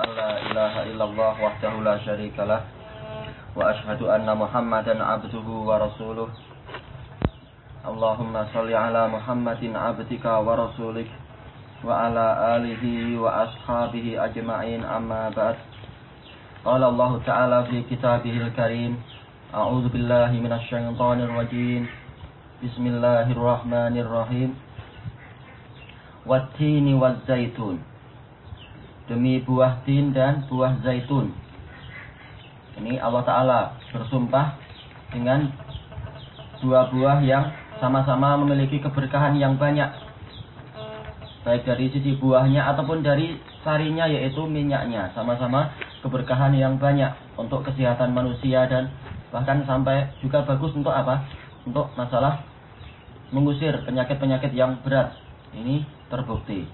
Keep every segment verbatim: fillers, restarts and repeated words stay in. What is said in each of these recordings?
an la ilaha illallah wahdahu la syarikalah wa ashhadu anna Muhammadan abduhu wa rasuluh. Allahumma shalli ala Muhammadin abdika wa rasulik wa ala alihi wa ashabihi ajma'in, amma ba'd. Qala Allah Ta'ala fi kitabihil karim, a'udzu billahi minasy syaithanir rajim. Bismillahirrahmanirrahim. Wat-tini waz-zaitun. Demi buah tin dan buah zaitun. Ini Allah Ta'ala bersumpah dengan dua buah yang sama-sama memiliki keberkahan yang banyak, baik dari sisi buahnya ataupun dari sarinya, yaitu minyaknya. Sama-sama keberkahan yang banyak untuk kesehatan manusia, dan bahkan sampai juga bagus untuk apa? Untuk masalah mengusir penyakit-penyakit yang berat. Ini terbukti.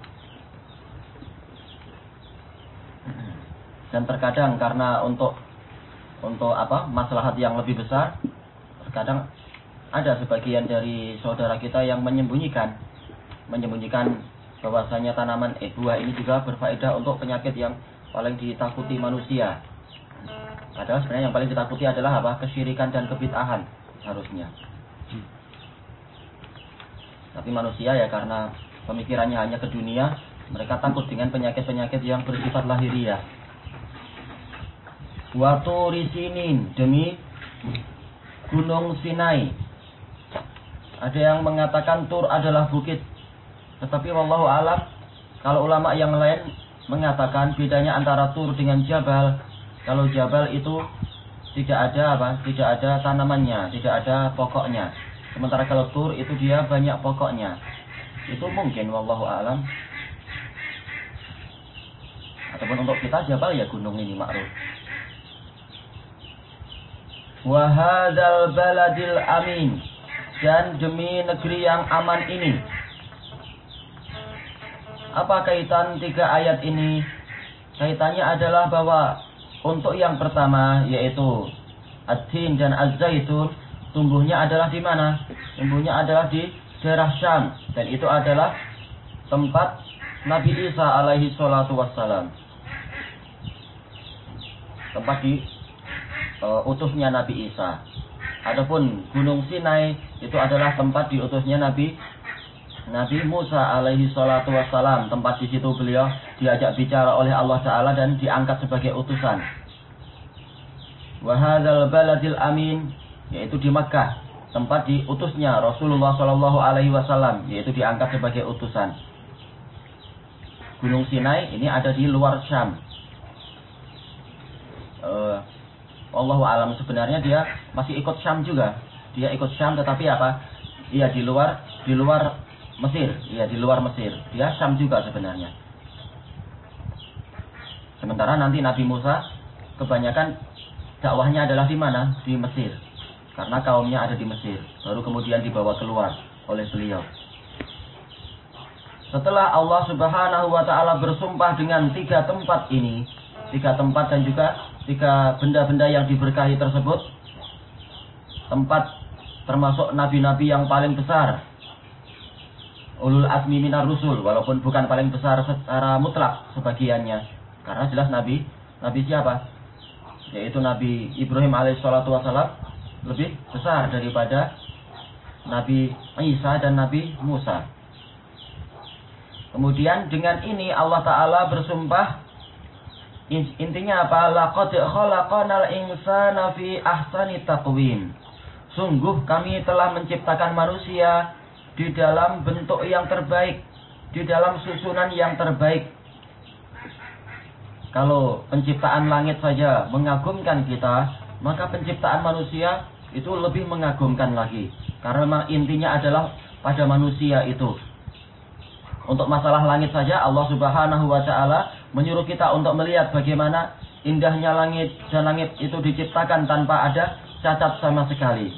Dan terkadang karena untuk untuk apa? Maslahat yang lebih besar, terkadang ada sebagian dari saudara kita yang menyembunyikan menyembunyikan bahwasanya tanaman eh, buah ini juga berfaedah untuk penyakit yang paling ditakuti manusia. Padahal sebenarnya yang paling ditakuti adalah apa? Kesyirikan dan kebid'ahan harusnya. Tapi manusia ya karena pemikirannya hanya ke dunia, mereka takut dengan penyakit-penyakit yang bersifat lahiriah. Wa turi sinin, demi gunung Sinai. Ada yang mengatakan Tur adalah bukit, tetapi wallahu alam, kalau ulama yang lain mengatakan bedanya antara Tur dengan Jabal. Kalau Jabal itu tidak ada apa? Tidak ada tanamannya, tidak ada pokoknya. Sementara kalau Tur itu dia banyak pokoknya. Itu mungkin wallahu alam. Ataupun untuk kita Jabal ya gunung ini makruf. Wa hadzal baladil amin, dan demi negeri yang aman ini. Apa kaitan tiga ayat ini? Kaitannya adalah bahwa untuk yang pertama, yaitu at-tin dan az-zaitun, tumbuhnya adalah di mana? Tumbuhnya adalah di daerah Syam, dan itu adalah tempat Nabi Isa alaihi salatu wassalam. Tempat di uh, utusnya Nabi Isa. Adapun Gunung Sinai itu adalah tempat diutusnya Nabi Nabi Musa alaihi salatu wassalam. Tempat di situ beliau diajak bicara oleh Allah Ta'ala dan diangkat sebagai utusan. Wa hadzal baladil amin, yaitu di Makkah, tempat diutusnya Rasulullah sallallahu alaihi wasallam, yaitu diangkat sebagai utusan. Gunung Sinai ini ada di luar Syam. Uh, Allahu alam, sebenarnya dia masih ikut Syam juga. Dia ikut Syam, tetapi apa? Dia di luar di luar Mesir. Iya, di luar Mesir. Dia Syam juga sebenarnya. Sementara nanti Nabi Musa kebanyakan dakwahnya adalah di mana? Di Mesir. Karena kaumnya ada di Mesir. Baru kemudian dibawa keluar oleh beliau. Setelah Allah Subhanahu wa Ta'ala bersumpah dengan tiga tempat ini, tiga tempat dan juga tiga benda-benda yang diberkahi tersebut, tempat termasuk nabi-nabi yang paling besar, ulul azmi minar rusul, walaupun bukan paling besar secara mutlak sebagiannya, karena jelas nabi nabi siapa? Yaitu Nabi Ibrahim alaihissalatu wassalam lebih besar daripada Nabi Isa dan Nabi Musa. Kemudian dengan ini Allah Ta'ala bersumpah, intinya apa? Laqad khalaqanal insana fi ahsani taqwim. Sungguh kami telah menciptakan manusia di dalam bentuk yang terbaik, di dalam susunan yang terbaik. Kalau penciptaan langit saja mengagumkan kita, maka penciptaan manusia itu lebih mengagumkan lagi. Karena memang intinya adalah pada manusia itu. Untuk masalah langit saja Allah Subhanahu wa Ta'ala menyuruh kita untuk melihat bagaimana indahnya langit, dan langit itu diciptakan tanpa ada cacat sama sekali.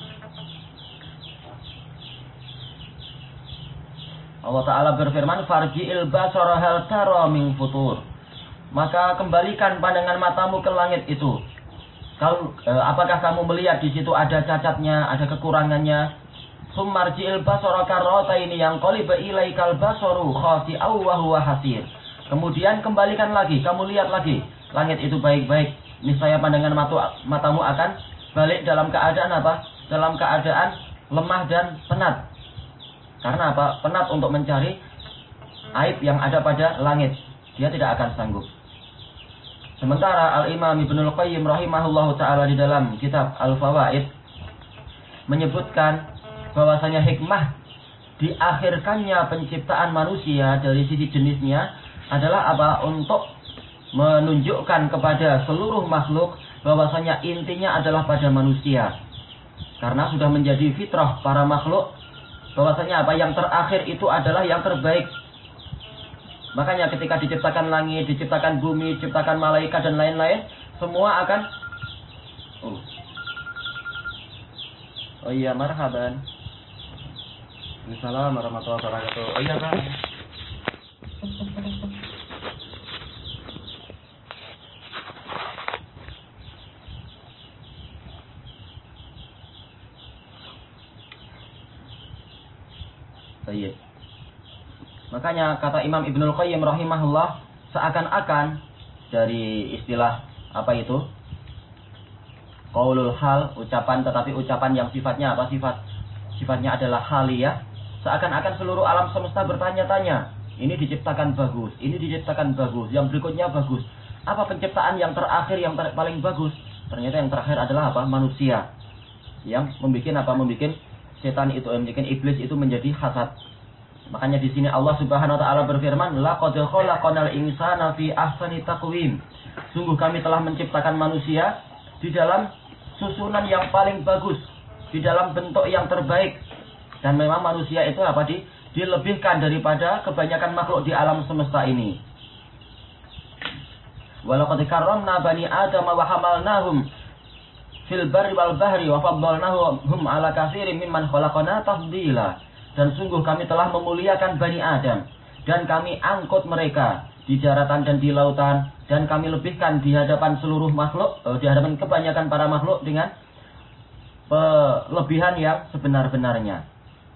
Allah Ta'ala berfirman, farji'il basara hal tara min futur. Maka kembalikan pandangan matamu ke langit itu. Kalau eh, apakah kamu melihat di situ ada cacatnya, ada kekurangannya? Summarji'il basara karrataini yang qaliba ilaikal basaru khasi'aw wa huwa hasir. Kemudian kembalikan lagi, kamu lihat lagi. langit itu baik-baik, niscaya pandangan mata, matamu akan balik dalam keadaan apa? Dalam keadaan lemah dan penat. Karena apa? Penat untuk mencari aib yang ada pada langit. Dia tidak akan sanggup. Sementara Al-Imam Ibnul Qayyim rahimahullahu ta'ala di dalam kitab Al-Fawaid menyebutkan bahwasanya hikmah diakhirkannya penciptaan manusia dari sisi jenisnya adalah apa? Untuk menunjukkan kepada seluruh makhluk bahwasanya intinya adalah pada manusia. Karena sudah menjadi fitrah para makhluk bahwasanya apa? Yang terakhir itu adalah yang terbaik. Makanya ketika diciptakan langit, diciptakan bumi, diciptakan malaikat dan lain-lain, semua akan Oh, oh iya, marhaban. Assalamualaikum warahmatullahi wabarakatuh. Oh iya, Bang. Baik. Makanya kata Imam Ibnul Qayyim rahimahullah, seakan-akan dari istilah apa itu? Qaulul hal, ucapan, tetapi ucapan yang sifatnya apa? Sifat sifatnya adalah haliyah. Seakan-akan seluruh alam semesta bertanya-tanya, ini diciptakan bagus, ini diciptakan bagus, yang berikutnya bagus. Apa penciptaan yang terakhir yang ter paling bagus? Ternyata yang terakhir adalah apa? Manusia. Yang membuat apa? Membuat setan itu, membuat iblis itu menjadi hasad. Makanya di sini Allah Subhanahu wa taala berfirman, laqad khalaqnal insana fi ahsani taqwim. Sungguh kami telah menciptakan manusia di dalam susunan yang paling bagus, di dalam bentuk yang terbaik. Dan memang manusia itu apa? Di, dilebihkan daripada kebanyakan makhluk di alam semesta ini. Walaqad karramna bani Adam wa hamalnahum fil barri wal bahri wa faddalnahum ala katsirin mimman khalaqna tafdila. Dan sungguh kami telah memuliakan Bani Adam, dan kami angkut mereka di daratan dan di lautan, dan kami lebihkan di hadapan seluruh makhluk, di hadapan kebanyakan para makhluk dengan kelebihan yang sebenar-benarnya.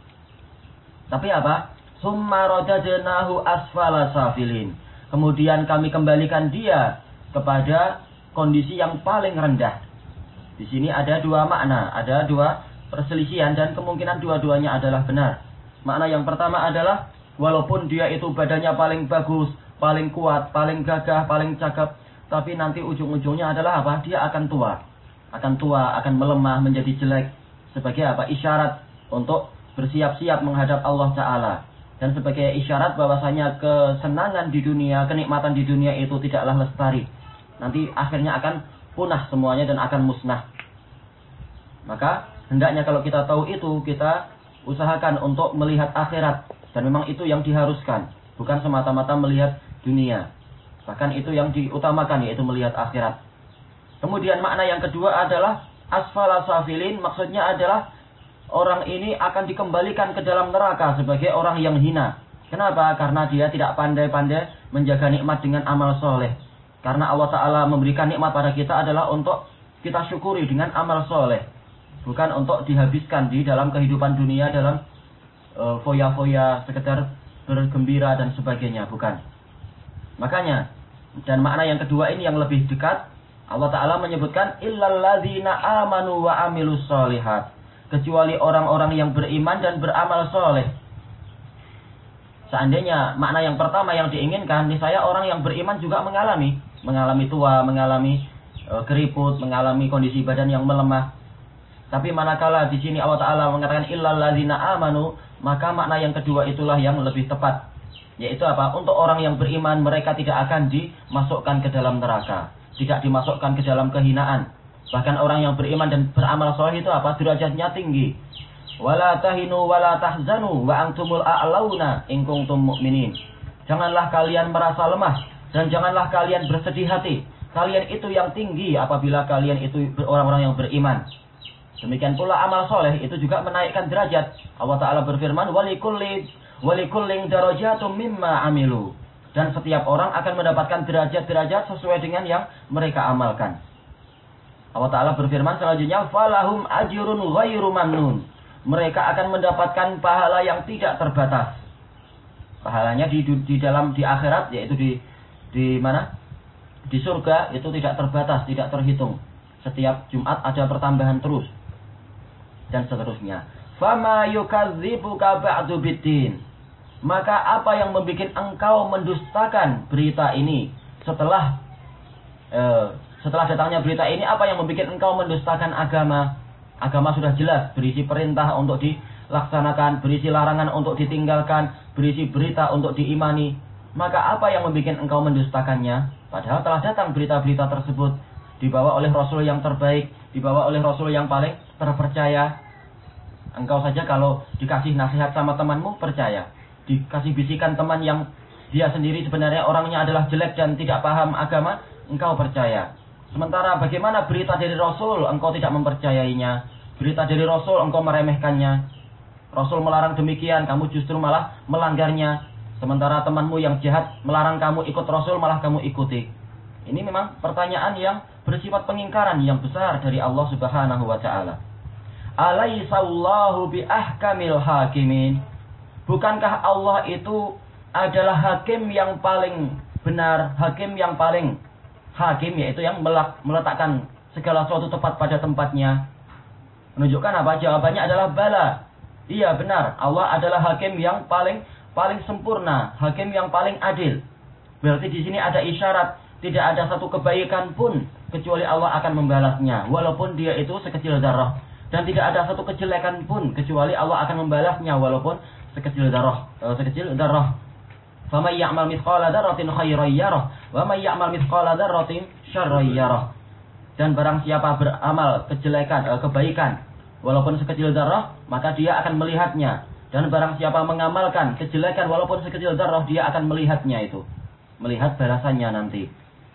Tapi apa? Summa radadnahu asfala safilin. Kemudian kami kembalikan dia kepada kondisi yang paling rendah. Di sini ada dua makna, ada dua perselisihan, dan kemungkinan dua-duanya adalah benar. Makna yang pertama adalah walaupun dia itu badannya paling bagus, paling kuat, paling gagah, paling cakep, tapi nanti ujung-ujungnya adalah apa? Dia akan tua. Akan tua, akan melemah, menjadi jelek. Sebagai apa? Isyarat untuk bersiap-siap menghadap Allah Ta'ala. Dan sebagai isyarat bahwasanya kesenangan di dunia, kenikmatan di dunia itu tidaklah lestari. Nanti akhirnya akan punah semuanya dan akan musnah. Maka hendaknya kalau kita tahu itu, kita usahakan untuk melihat akhirat. Dan memang itu yang diharuskan, bukan semata-mata melihat dunia. Bahkan itu yang diutamakan, yaitu melihat akhirat. Kemudian makna yang kedua adalah asfala safilin. Maksudnya adalah orang ini akan dikembalikan ke dalam neraka sebagai orang yang hina. Kenapa? Karena dia tidak pandai-pandai menjaga nikmat dengan amal soleh. Karena Allah Ta'ala memberikan nikmat pada kita adalah untuk kita syukuri dengan amal soleh. Bukan untuk dihabiskan di dalam kehidupan dunia, dalam uh, foya-foya, sekedar bergembira dan sebagainya. Bukan. Makanya, dan makna yang kedua ini yang lebih dekat, Allah Ta'ala menyebutkan illalladzina amanu wa amilus solihat. Kecuali orang-orang yang beriman dan beramal soleh. Seandainya makna yang pertama yang diinginkan, niscaya orang yang beriman juga mengalami. Mengalami tua, mengalami uh, keriput, mengalami kondisi badan yang melemah. Tapi manakala di sini Allah Ta'ala mengatakan illalladzina amanu, maka makna yang kedua itulah yang lebih tepat. Yaitu apa? Untuk orang yang beriman, mereka tidak akan dimasukkan ke dalam neraka. Tidak dimasukkan ke dalam kehinaan. Bahkan orang yang beriman dan beramal soleh itu apa? Derajatnya tinggi. Wala tahinu wala tahzanu wa antumul a'launa in kuntum mu'minin. Janganlah kalian merasa lemah dan janganlah kalian bersedih hati. Kalian itu yang tinggi apabila kalian itu orang-orang yang beriman. Demikian pula amal soleh itu juga menaikkan derajat. Allah Ta'ala berfirman, walikulli walikullin darajatum mimma amilu. Dan setiap orang akan mendapatkan derajat-derajat sesuai dengan yang mereka amalkan. Allah Ta'ala berfirman selanjutnya, falahum ajrun ghairu mamnun. Mereka akan mendapatkan pahala yang tidak terbatas. Pahalanya di, di dalam di akhirat, yaitu di di mana? Di surga itu tidak terbatas, tidak terhitung. Setiap Jumat ada pertambahan terus. Dan seterusnya. Fama yukadzibuka ba'du biddin. Maka apa yang membuat engkau mendustakan berita ini setelah eh, setelah datangnya berita ini, apa yang membuat engkau mendustakan agama? Agama sudah jelas, berisi perintah untuk dilaksanakan, berisi larangan untuk ditinggalkan, berisi berita untuk diimani. Maka apa yang membuat engkau mendustakannya? Padahal telah datang berita-berita tersebut, dibawa oleh Rasul yang terbaik, dibawa oleh Rasul yang paling terpercaya. Engkau saja kalau dikasih nasihat sama temanmu, percaya. Dikasih bisikan teman yang dia sendiri sebenarnya orangnya adalah jelek dan tidak paham agama, engkau percaya. Sementara bagaimana berita dari Rasul, engkau tidak mempercayainya. Berita dari Rasul, engkau meremehkannya. Rasul melarang demikian, kamu justru malah melanggarnya. Sementara temanmu yang jahat melarang kamu ikut Rasul, malah kamu ikuti. Ini memang pertanyaan yang bersifat pengingkaran yang besar dari Allah Subhanahu wa Ta'ala. Alaihissallahu bi ahkamil hakimin. Bukankah Allah itu adalah hakim yang paling benar, hakim yang paling hakim, yaitu yang meletakkan segala sesuatu tepat pada tempatnya. Menunjukkan apa? Jawabannya adalah bala. Iya benar, Allah adalah hakim yang paling paling sempurna, hakim yang paling adil. Berarti di sini ada isyarat, tidak ada satu kebaikan pun kecuali Allah akan membalasnya, walaupun dia itu sekecil darah. Dan tidak ada satu kejelekan pun kecuali Allah akan membalasnya, walaupun sekecil darah, eh, sekecil darah. Faman ya'mal mithqala dzarratin khairan yarah, wa man ya'mal mithqala dzarratin syarran yarah. Dan barang siapa beramal kejelekan, eh, kebaikan, walaupun sekecil darah, maka dia akan melihatnya. Dan barang siapa mengamalkan kejelekan, walaupun sekecil darah, dia akan melihatnya itu, melihat balasannya nanti.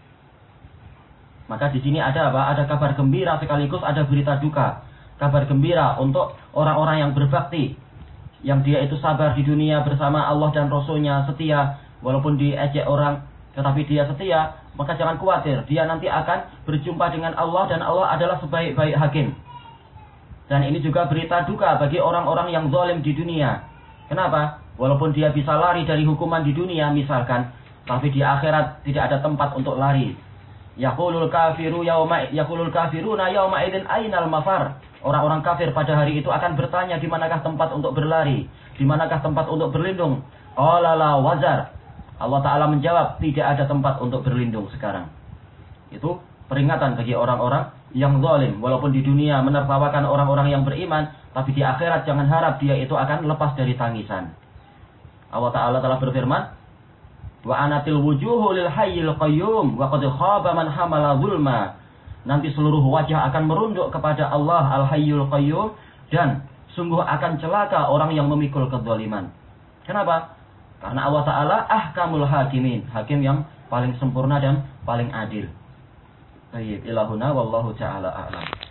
Maka di sini ada apa? Ada kabar gembira sekaligus ada berita duka. Kabar gembira untuk orang-orang yang berbakti, yang dia itu sabar di dunia bersama Allah dan Rasulnya, setia, walaupun diejek orang, tetapi dia setia, maka jangan khawatir, dia nanti akan berjumpa dengan Allah dan Allah adalah sebaik-baik hakim. Dan ini juga berita duka bagi orang-orang yang zalim di dunia. Kenapa? Walaupun dia bisa lari dari hukuman di dunia misalkan, tapi di akhirat tidak ada tempat untuk lari. Yaqulul kafiru yauma yaqulul kafiruna yauma idzin ainal mafar. Orang-orang kafir pada hari itu akan bertanya, di manakah tempat untuk berlari? Di manakah tempat untuk berlindung? Qala la wazar. Allah Ta'ala menjawab, tidak ada tempat untuk berlindung sekarang. Itu peringatan bagi orang-orang yang zalim. Walaupun di dunia menertawakan orang-orang yang beriman, tapi di akhirat jangan harap dia itu akan lepas dari tangisan. Allah Ta'ala telah berfirman, wa anatil wujuhu lil hayyil qayyum wa qad khaba man hamala zulma. Nanti seluruh wajah akan merunduk kepada Allah Al-Hayyul Qayyum, dan sungguh akan celaka orang yang memikul kezaliman. Kenapa? Karena Allah Ta'ala ahkamul hakimin, hakim yang paling sempurna dan paling adil. Baik, ilahuna wallahu ta'ala a'lam.